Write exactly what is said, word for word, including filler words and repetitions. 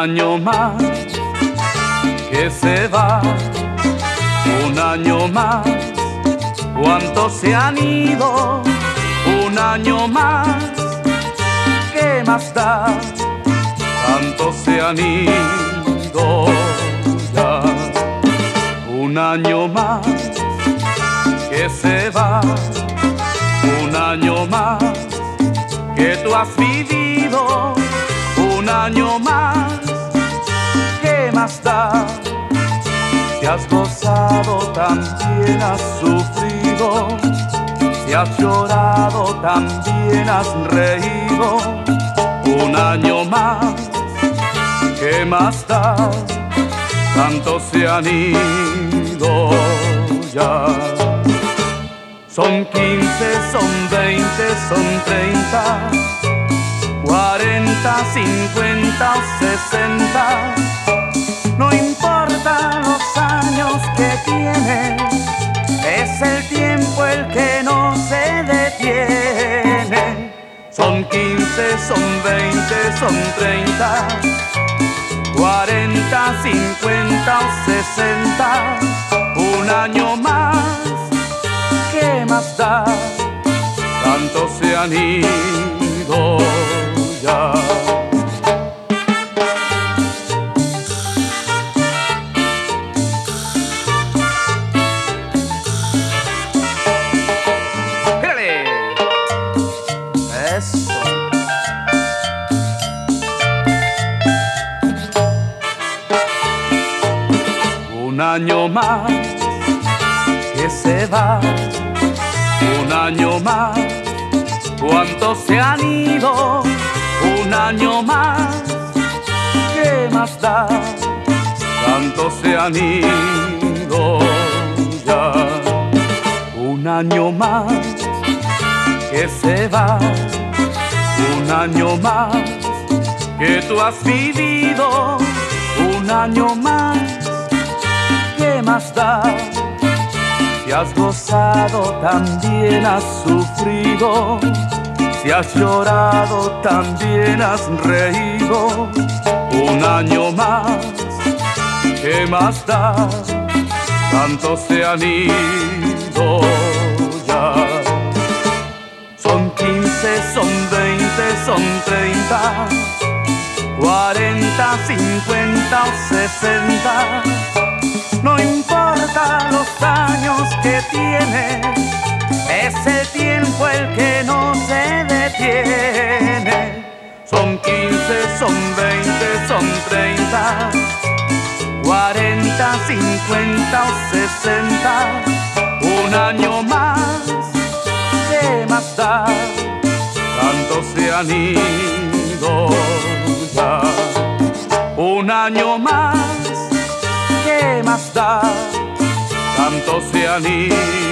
año más que se va, un año más. ¿Cuántos se han ido? Un año más. ¿Qué más da? Tantos se han ido ya. Un año más que se va, un año más que tú has vivido, un año más. ¿Qué más da? Si has gozado, también has sufrido. Si has llorado, también has reído. Un año más, ¿qué más da? Tantos se han ido ya. Son quince, son veinte, son treinta, cuarenta, cincuenta o sesenta. No importa los años que tienes, es el tiempo el que no se detiene. Son quince, son veinte, son treinta, cuarenta, cincuenta o sesenta. Un año más, ¿qué más da? Tantos se han ido ya. Un año más que se va, un año más. ¿Cuántos se han ido? Un año más. ¿Qué más da? Tantos se han ido ya. Un año más que se va, un año más que tú has vivido, un año más. ¿Qué más da? Si has gozado, también has sufrido. Si has llorado, también has reído. Un año más, ¿qué más da? Tantos se han ido ya. Son quince, son veinte, son treinta, cuarenta, cincuenta o sesenta. No importa los años que tienes, es el tiempo el que no se detiene. Son quince, son veinte, son treinta, cuarenta, cincuenta o sesenta. Un año más, ¿qué más da? Tantos se han ido ya. Un año más, ¿qué más da? Tantos se han ido.